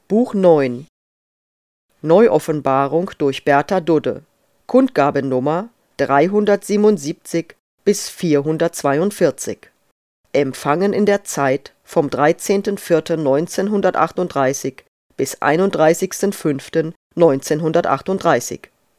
Buch 9 Neuoffenbarung durch Bertha Dudde, Kundgabennummer 377 bis 442. Empfangen in der Zeit vom 13.04.1938 bis 31.05.1938